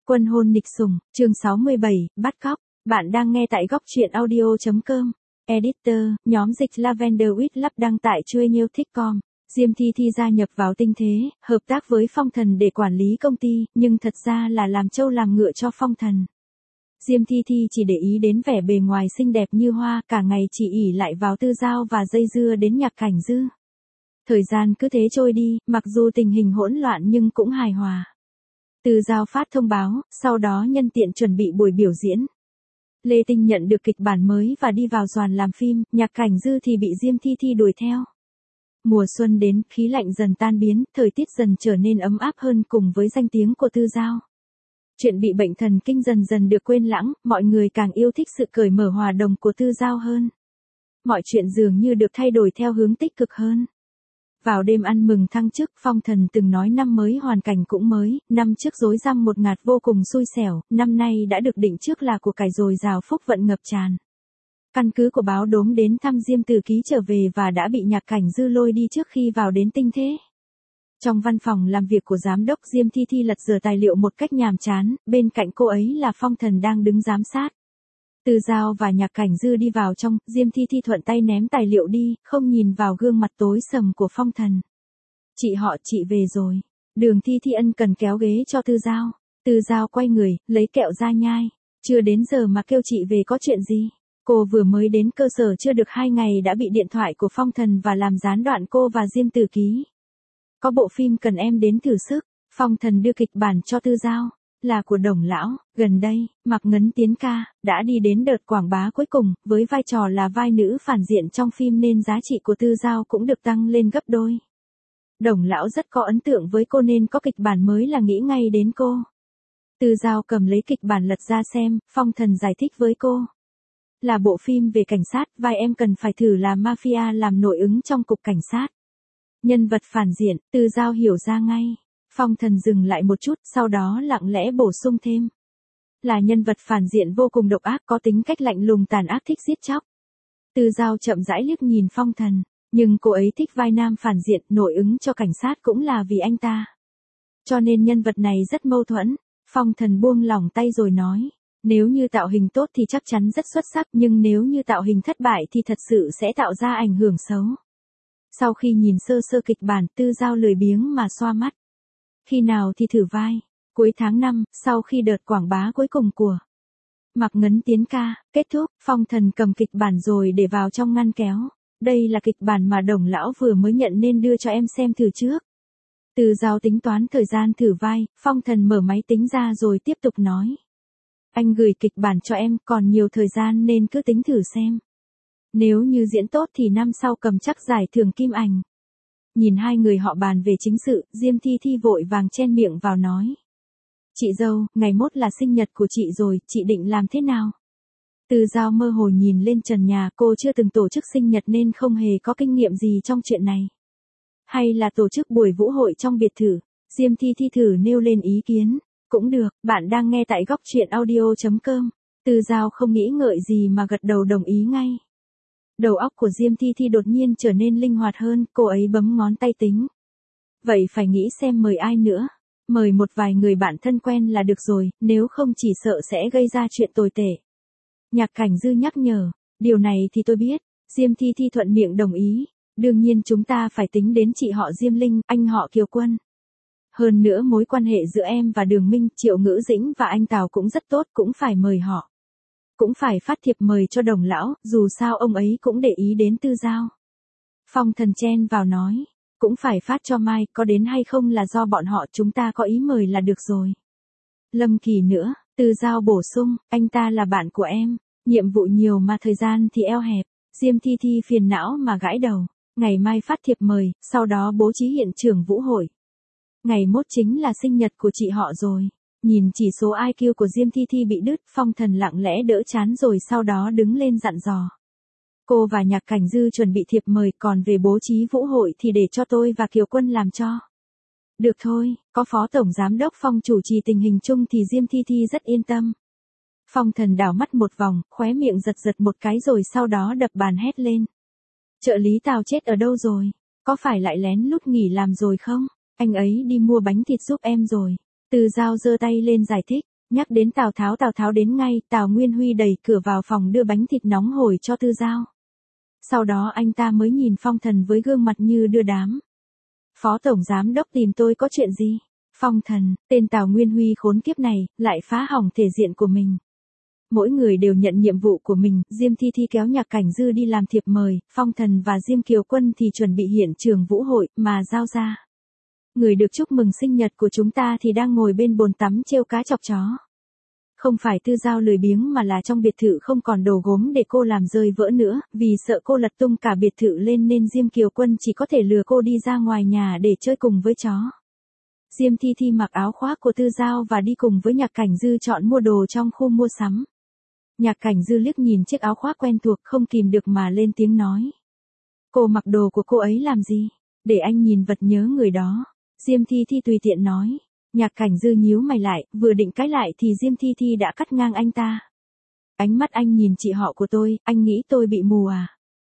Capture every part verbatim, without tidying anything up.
Quân hôn nịch sủng, chương sáu mươi bảy, bắt cóc. Bạn đang nghe tại góc truyện audio chấm com. Editor, nhóm dịch Lavender Wheat Lab đăng tại chuê nhiêu thích com. Diêm Thi Thi gia nhập vào Tinh Thế, hợp tác với Phong Thần để quản lý công ty, nhưng thật ra là làm trâu làm ngựa cho Phong Thần. Diêm Thi Thi chỉ để ý đến vẻ bề ngoài xinh đẹp như hoa, cả ngày chỉ ỷ lại vào Tư Giao và dây dưa đến Nhạc Cảnh Dư. Thời gian cứ thế trôi đi, mặc dù tình hình hỗn loạn nhưng cũng hài hòa. Tư Giao phát thông báo, sau đó nhân tiện chuẩn bị buổi biểu diễn. Lê Tinh nhận được kịch bản mới và đi vào đoàn làm phim, Nhạc Cảnh Dư thì bị Diêm Thi Thi đuổi theo. Mùa xuân đến, khí lạnh dần tan biến, thời tiết dần trở nên ấm áp hơn cùng với danh tiếng của Tư Giao. Chuyện bị bệnh thần kinh dần dần được quên lãng, mọi người càng yêu thích sự cởi mở hòa đồng của Tư Giao hơn. Mọi chuyện dường như được thay đổi theo hướng tích cực hơn. Vào đêm ăn mừng thăng chức, Phong Thần từng nói năm mới hoàn cảnh cũng mới, năm trước rối rắm một ngạt vô cùng xui xẻo, năm nay đã được định trước là của cải dồi dào phúc vận ngập tràn. Căn cứ của báo đốm đến thăm Diêm Từ Ký trở về và đã bị Nhạc Cảnh Dư lôi đi trước khi vào đến Tinh Thế. Trong văn phòng làm việc của giám đốc, Diêm Thi Thi lật dở tài liệu một cách nhàm chán, bên cạnh cô ấy là Phong Thần đang đứng giám sát. Tư Giao và Nhạc Cảnh Dư đi vào trong, Diêm Thi Thi thuận tay ném tài liệu đi, không nhìn vào gương mặt tối sầm của Phong Thần. Chị họ, chị về rồi. Đường Thi Thi ân cần kéo ghế cho Tư Giao. Tư Giao quay người, lấy kẹo ra nhai. Chưa đến giờ mà kêu chị về có chuyện gì? Cô vừa mới đến cơ sở chưa được hai ngày đã bị điện thoại của Phong Thần và làm gián đoạn cô và Diêm Từ Ký. Có bộ phim cần em đến thử sức. Phong Thần đưa kịch bản cho Tư Giao. Là của Đồng Lão, gần đây, Mạc Ngấn Tiến ca, đã đi đến đợt quảng bá cuối cùng, với vai trò là vai nữ phản diện trong phim nên giá trị của Tư Giao cũng được tăng lên gấp đôi. Đồng Lão rất có ấn tượng với cô nên có kịch bản mới là nghĩ ngay đến cô. Tư Giao cầm lấy kịch bản lật ra xem, Phong Thần giải thích với cô. Là bộ phim về cảnh sát, vai em cần phải thử là mafia làm nội ứng trong cục cảnh sát. Nhân vật phản diện, Tư Giao hiểu ra ngay. Phong Thần dừng lại một chút, sau đó lặng lẽ bổ sung thêm. Là nhân vật phản diện vô cùng độc ác, có tính cách lạnh lùng tàn ác, thích giết chóc. Tư Giao chậm rãi liếc nhìn Phong Thần, nhưng cô ấy thích vai nam phản diện, nội ứng cho cảnh sát cũng là vì anh ta. Cho nên nhân vật này rất mâu thuẫn. Phong Thần buông lỏng tay rồi nói, nếu như tạo hình tốt thì chắc chắn rất xuất sắc, nhưng nếu như tạo hình thất bại thì thật sự sẽ tạo ra ảnh hưởng xấu. Sau khi nhìn sơ sơ kịch bản, Tư Giao lười biếng mà xoa mắt. Khi nào thì thử vai? Cuối tháng năm, sau khi đợt quảng bá cuối cùng của Mạc Ngấn Tiến ca kết thúc, Phong Thần cầm kịch bản rồi để vào trong ngăn kéo. Đây là kịch bản mà Đồng Lão vừa mới nhận nên đưa cho em xem thử trước. Tư Giao tính toán thời gian thử vai, Phong Thần mở máy tính ra rồi tiếp tục nói. Anh gửi kịch bản cho em, còn nhiều thời gian nên cứ tính thử xem. Nếu như diễn tốt thì năm sau cầm chắc giải thưởng Kim Ảnh. Nhìn hai người họ bàn về chính sự, Diêm Thi Thi vội vàng chen miệng vào nói. Chị dâu, ngày mốt là sinh nhật của chị rồi, chị định làm thế nào? Tư Giao mơ hồ nhìn lên trần nhà, cô chưa từng tổ chức sinh nhật nên không hề có kinh nghiệm gì trong chuyện này. Hay là tổ chức buổi vũ hội trong biệt thự? Diêm Thi Thi thử nêu lên ý kiến. Cũng được, bạn đang nghe tại góc truyện audio chấm com. Tư Giao không nghĩ ngợi gì mà gật đầu đồng ý ngay. Đầu óc của Diêm Thi Thi đột nhiên trở nên linh hoạt hơn, cô ấy bấm ngón tay tính. Vậy phải nghĩ xem mời ai nữa. Mời một vài người bạn thân quen là được rồi, nếu không chỉ sợ sẽ gây ra chuyện tồi tệ. Nhạc Cảnh Dư nhắc nhở, điều này thì tôi biết. Diêm Thi Thi thuận miệng đồng ý. Đương nhiên chúng ta phải tính đến chị họ Diêm Linh, anh họ Kiều Quân. Hơn nữa mối quan hệ giữa em và Đường Minh, Triệu Ngữ Dĩnh và anh Tào cũng rất tốt, cũng phải mời họ. Cũng phải phát thiệp mời cho Đồng Lão, dù sao ông ấy cũng để ý đến Tư Giao. Phong Thần chen vào nói, cũng phải phát cho Mai, có đến hay không là do bọn họ, chúng ta có ý mời là được rồi. Lâm Kỳ nữa, Tư Giao bổ sung, anh ta là bạn của em, nhiệm vụ nhiều mà thời gian thì eo hẹp. Diêm Thi Thi phiền não mà gãi đầu, ngày mai phát thiệp mời, sau đó bố trí hiện trường vũ hội. Ngày mốt chính là sinh nhật của chị họ rồi. Nhìn chỉ số i kiu của Diêm Thi Thi bị đứt, Phong Thần lặng lẽ đỡ chán rồi sau đó đứng lên dặn dò. Cô và Nhạc Cảnh Dư chuẩn bị thiệp mời, còn về bố trí vũ hội thì để cho tôi và Kiều Quân làm cho. Được thôi, có Phó Tổng Giám đốc Phong chủ trì tình hình chung thì Diêm Thi Thi rất yên tâm. Phong Thần đảo mắt một vòng, khóe miệng giật giật một cái rồi sau đó đập bàn hét lên. Trợ lý Tào chết ở đâu rồi? Có phải lại lén lút nghỉ làm rồi không? Anh ấy đi mua bánh thịt giúp em rồi. Tư Giao giơ tay lên giải thích. Nhắc đến Tào Tháo Tào Tháo đến ngay, Tào Nguyên Huy đẩy cửa vào phòng đưa bánh thịt nóng hổi cho Tư Giao. Sau đó anh ta mới nhìn Phong Thần với gương mặt như đưa đám. Phó Tổng Giám Đốc tìm tôi có chuyện gì? Phong Thần, tên Tào Nguyên Huy khốn kiếp này, lại phá hỏng thể diện của mình. Mỗi người đều nhận nhiệm vụ của mình, Diêm Thi Thi kéo Nhạc Cảnh Dư đi làm thiệp mời, Phong Thần và Diêm Kiều Quân thì chuẩn bị hiện trường vũ hội, mà Giao ra. Người được chúc mừng sinh nhật của chúng ta thì đang ngồi bên bồn tắm trêu cá chọc chó. Không phải Tư Giao lười biếng mà là trong biệt thự không còn đồ gốm để cô làm rơi vỡ nữa, vì sợ cô lật tung cả biệt thự lên nên Diêm Kiều Quân chỉ có thể lừa cô đi ra ngoài nhà để chơi cùng với chó. Diêm Thi Thi mặc áo khoác của Tư Giao và đi cùng với Nhạc Cảnh Dư chọn mua đồ trong khu mua sắm. Nhạc Cảnh Dư liếc nhìn chiếc áo khoác quen thuộc không kìm được mà lên tiếng nói. Cô mặc đồ của cô ấy làm gì? Để anh nhìn vật nhớ người đó. Diêm Thi Thi tùy tiện nói. Nhạc Cảnh Dư nhíu mày lại, vừa định cãi lại thì Diêm Thi Thi đã cắt ngang anh ta. Ánh mắt anh nhìn chị họ của tôi, anh nghĩ tôi bị mù à?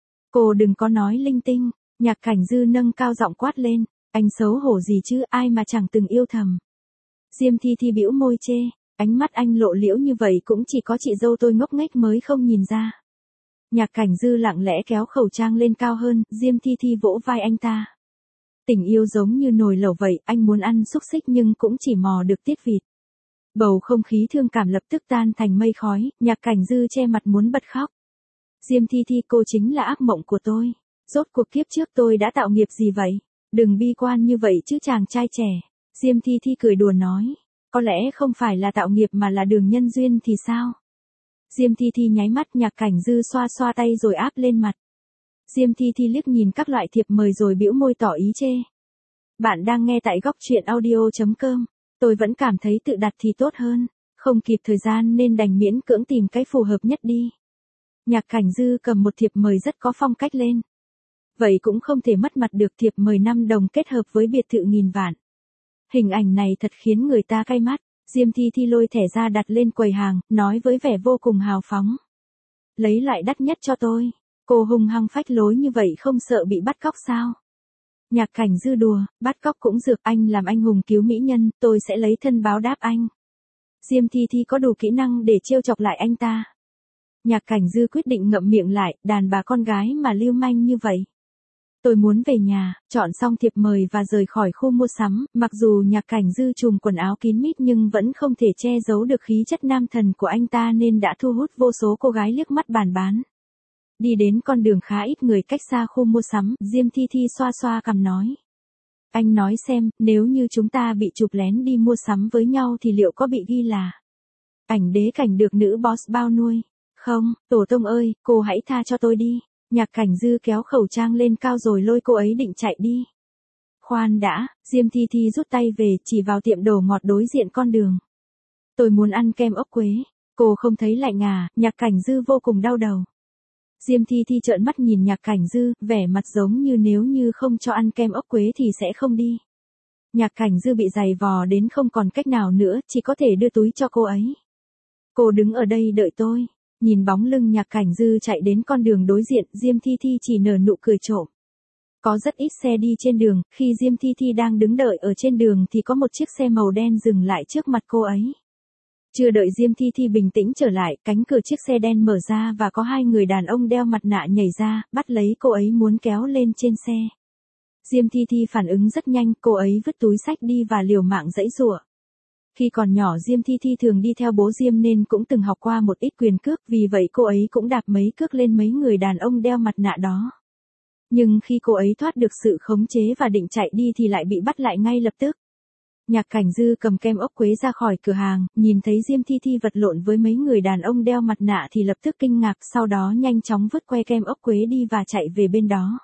Cô đừng có nói linh tinh. Nhạc Cảnh Dư nâng cao giọng quát lên. Anh xấu hổ gì chứ, ai mà chẳng từng yêu thầm. Diêm Thi Thi bĩu môi chê. Ánh mắt anh lộ liễu như vậy cũng chỉ có chị dâu tôi ngốc nghếch mới không nhìn ra. Nhạc Cảnh Dư lặng lẽ kéo khẩu trang lên cao hơn, Diêm Thi Thi vỗ vai anh ta. Tình yêu giống như nồi lẩu vậy, anh muốn ăn xúc xích nhưng cũng chỉ mò được tiết vịt. Bầu không khí thương cảm lập tức tan thành mây khói, Nhạc Cảnh Dư che mặt muốn bật khóc. Diêm Thi Thi, cô chính là ác mộng của tôi. Rốt cuộc kiếp trước tôi đã tạo nghiệp gì vậy? Đừng bi quan như vậy chứ chàng trai trẻ. Diêm Thi Thi cười đùa nói. Có lẽ không phải là tạo nghiệp mà là đường nhân duyên thì sao? Diêm Thi Thi nháy mắt, Nhạc Cảnh Dư xoa xoa tay rồi áp lên mặt. Diêm Thi Thi liếc nhìn các loại thiệp mời rồi bĩu môi tỏ ý chê. Bạn đang nghe tại góc truyện audio chấm com. Tôi vẫn cảm thấy tự đặt thì tốt hơn. Không kịp thời gian nên đành miễn cưỡng tìm cái phù hợp nhất đi. Nhạc Cảnh Dư cầm một thiệp mời rất có phong cách lên. Vậy cũng không thể mất mặt được, thiệp mời năm đồng kết hợp với biệt thự nghìn vạn. Hình ảnh này thật khiến người ta cay mắt. Diêm Thi Thi lôi thẻ ra đặt lên quầy hàng, nói với vẻ vô cùng hào phóng. Lấy loại đắt nhất cho tôi. Cô hung hăng phách lối như vậy không sợ bị bắt cóc sao? Nhạc Cảnh Dư đùa, bắt cóc cũng dược, anh làm anh hùng cứu mỹ nhân, tôi sẽ lấy thân báo đáp anh. Diêm Thi Thi có đủ kỹ năng để trêu chọc lại anh ta. Nhạc Cảnh Dư quyết định ngậm miệng lại, đàn bà con gái mà lưu manh như vậy. Tôi muốn về nhà, chọn xong thiệp mời và rời khỏi khu mua sắm, mặc dù Nhạc Cảnh Dư trùm quần áo kín mít nhưng vẫn không thể che giấu được khí chất nam thần của anh ta nên đã thu hút vô số cô gái liếc mắt bàn bán. Đi đến con đường khá ít người cách xa khu mua sắm, Diêm Thi Thi xoa xoa cằm nói. Anh nói xem, nếu như chúng ta bị chụp lén đi mua sắm với nhau thì liệu có bị ghi là ảnh đế cảnh được nữ boss bao nuôi? Không, tổ tông ơi, cô hãy tha cho tôi đi. Nhạc Cảnh Dư kéo khẩu trang lên cao rồi lôi cô ấy định chạy đi. Khoan đã, Diêm Thi Thi rút tay về, chỉ vào tiệm đồ ngọt đối diện con đường. Tôi muốn ăn kem ốc quế. Cô không thấy lạnh à? Nhạc Cảnh Dư vô cùng đau đầu. Diêm Thi Thi trợn mắt nhìn Nhạc Cảnh Dư, vẻ mặt giống như nếu như không cho ăn kem ốc quế thì sẽ không đi. Nhạc Cảnh Dư bị giày vò đến không còn cách nào nữa, chỉ có thể đưa túi cho cô ấy. Cô đứng ở đây đợi tôi. Nhìn bóng lưng Nhạc Cảnh Dư chạy đến con đường đối diện, Diêm Thi Thi chỉ nở nụ cười trộm. Có rất ít xe đi trên đường, khi Diêm Thi Thi đang đứng đợi ở trên đường thì có một chiếc xe màu đen dừng lại trước mặt cô ấy. Chưa đợi Diêm Thi Thi bình tĩnh trở lại, cánh cửa chiếc xe đen mở ra và có hai người đàn ông đeo mặt nạ nhảy ra, bắt lấy cô ấy muốn kéo lên trên xe. Diêm Thi Thi phản ứng rất nhanh, cô ấy vứt túi xách đi và liều mạng giãy giụa. Khi còn nhỏ Diêm Thi Thi thường đi theo bố Diêm nên cũng từng học qua một ít quyền cước, vì vậy cô ấy cũng đạp mấy cước lên mấy người đàn ông đeo mặt nạ đó. Nhưng khi cô ấy thoát được sự khống chế và định chạy đi thì lại bị bắt lại ngay lập tức. Nhạc Cảnh Dư cầm kem ốc quế ra khỏi cửa hàng, nhìn thấy Diêm Thi Thi vật lộn với mấy người đàn ông đeo mặt nạ thì lập tức kinh ngạc, sau đó nhanh chóng vứt que kem ốc quế đi và chạy về bên đó.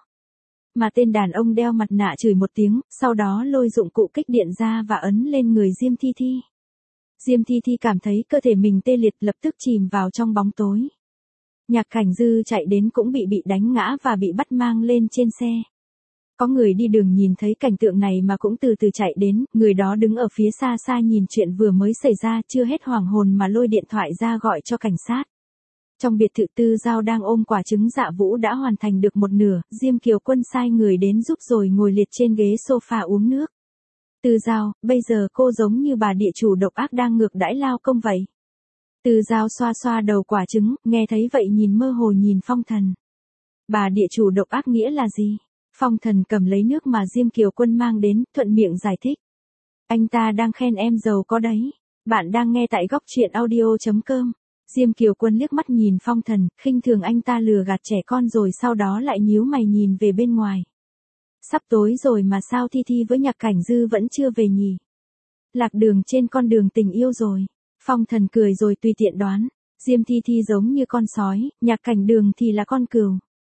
Mà tên đàn ông đeo mặt nạ chửi một tiếng, sau đó lôi dụng cụ kích điện ra và ấn lên người Diêm Thi Thi. Diêm Thi Thi cảm thấy cơ thể mình tê liệt, lập tức chìm vào trong bóng tối. Nhạc Cảnh Dư chạy đến cũng bị bị đánh ngã và bị bắt mang lên trên xe. Có người đi đường nhìn thấy cảnh tượng này mà cũng từ từ chạy đến, người đó đứng ở phía xa xa nhìn chuyện vừa mới xảy ra, chưa hết hoảng hồn mà lôi điện thoại ra gọi cho cảnh sát. Trong biệt thự Tư Giao đang ôm quả trứng dạ vũ đã hoàn thành được một nửa, Diêm Kiều Quân sai người đến giúp rồi ngồi liệt trên ghế sofa uống nước. Tư Giao, bây giờ cô giống như bà địa chủ độc ác đang ngược đãi lao công vậy. Tư Giao xoa xoa đầu quả trứng, nghe thấy vậy nhìn mơ hồ nhìn Phong Thần. Bà địa chủ độc ác nghĩa là gì? Phong Thần cầm lấy nước mà Diêm Kiều Quân mang đến, thuận miệng giải thích. Anh ta đang khen em giàu có đấy. Bạn đang nghe tại góc truyện audio chấm com. Diêm Kiều Quân liếc mắt nhìn Phong Thần, khinh thường anh ta lừa gạt trẻ con rồi sau đó lại nhíu mày nhìn về bên ngoài. Sắp tối rồi mà sao Thi Thi với Nhạc Cảnh Dư vẫn chưa về nhỉ? Lạc đường trên con đường tình yêu rồi. Phong Thần cười rồi tùy tiện đoán. Diêm Thi Thi giống như con sói, Nhạc Cảnh Đường thì là con cừu.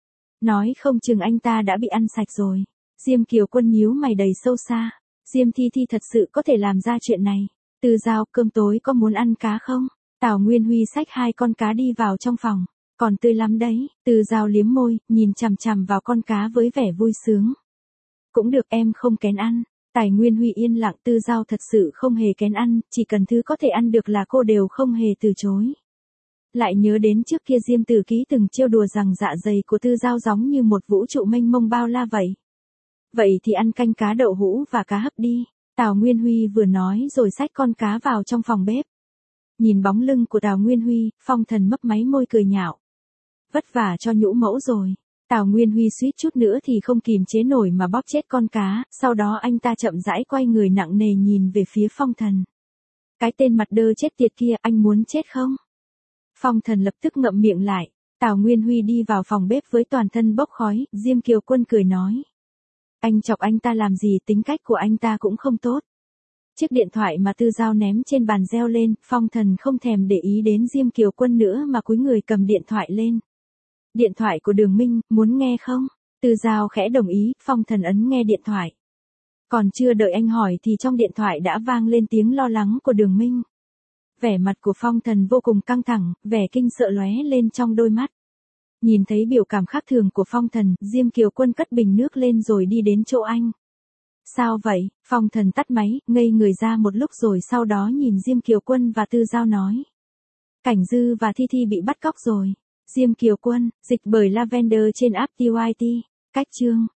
Nói không chừng anh ta đã bị ăn sạch rồi. Diêm Kiều Quân nhíu mày đầy sâu xa. Diêm Thi Thi thật sự có thể làm ra chuyện này. Tư Giao, cơm tối có muốn ăn cá không? Tào Nguyên Huy xách hai con cá đi vào trong phòng. Còn tươi lắm đấy. Tư Giao liếm môi, nhìn chằm chằm vào con cá với vẻ vui sướng. Cũng được, em không kén ăn. Tài Nguyên Huy yên lặng. Tư Giao thật sự không hề kén ăn, chỉ cần thứ có thể ăn được là cô đều không hề từ chối. Lại nhớ đến trước kia Diêm Tử Ký từng trêu đùa rằng dạ dày của Tư Giao giống như một vũ trụ mênh mông bao la vậy. Vậy thì ăn canh cá đậu hũ và cá hấp đi. Tào Nguyên Huy vừa nói rồi xách con cá vào trong phòng bếp. Nhìn bóng lưng của Tào Nguyên Huy, Phong Thần mấp máy môi cười nhạo. Vất vả cho nhũ mẫu rồi. Tào Nguyên Huy suýt chút nữa thì không kìm chế nổi mà bóp chết con cá, sau đó anh ta chậm rãi quay người nặng nề nhìn về phía Phong Thần. Cái tên mặt đơ chết tiệt kia, anh muốn chết không? Phong Thần lập tức ngậm miệng lại. Tào Nguyên Huy đi vào phòng bếp với toàn thân bốc khói, Diêm Kiều Quân cười nói. Anh chọc anh ta làm gì, tính cách của anh ta cũng không tốt. Chiếc điện thoại mà Tư Giao ném trên bàn reo lên, Phong Thần không thèm để ý đến Diêm Kiều Quân nữa mà cúi người cầm điện thoại lên. Điện thoại của Đường Minh, muốn nghe không? Tư Giao khẽ đồng ý, Phong Thần ấn nghe điện thoại. Còn chưa đợi anh hỏi thì trong điện thoại đã vang lên tiếng lo lắng của Đường Minh. Vẻ mặt của Phong Thần vô cùng căng thẳng, vẻ kinh sợ lóe lên trong đôi mắt. Nhìn thấy biểu cảm khác thường của Phong Thần, Diêm Kiều Quân cất bình nước lên rồi đi đến chỗ anh. Sao vậy? Phong Thần tắt máy, ngây người ra một lúc rồi sau đó nhìn Diêm Kiều Quân và Tư Giao nói. Cảnh Dư và Thi Thi bị bắt cóc rồi. Diêm Kiều Quân, dịch bởi Lavender trên app tê i tê. Cách chương.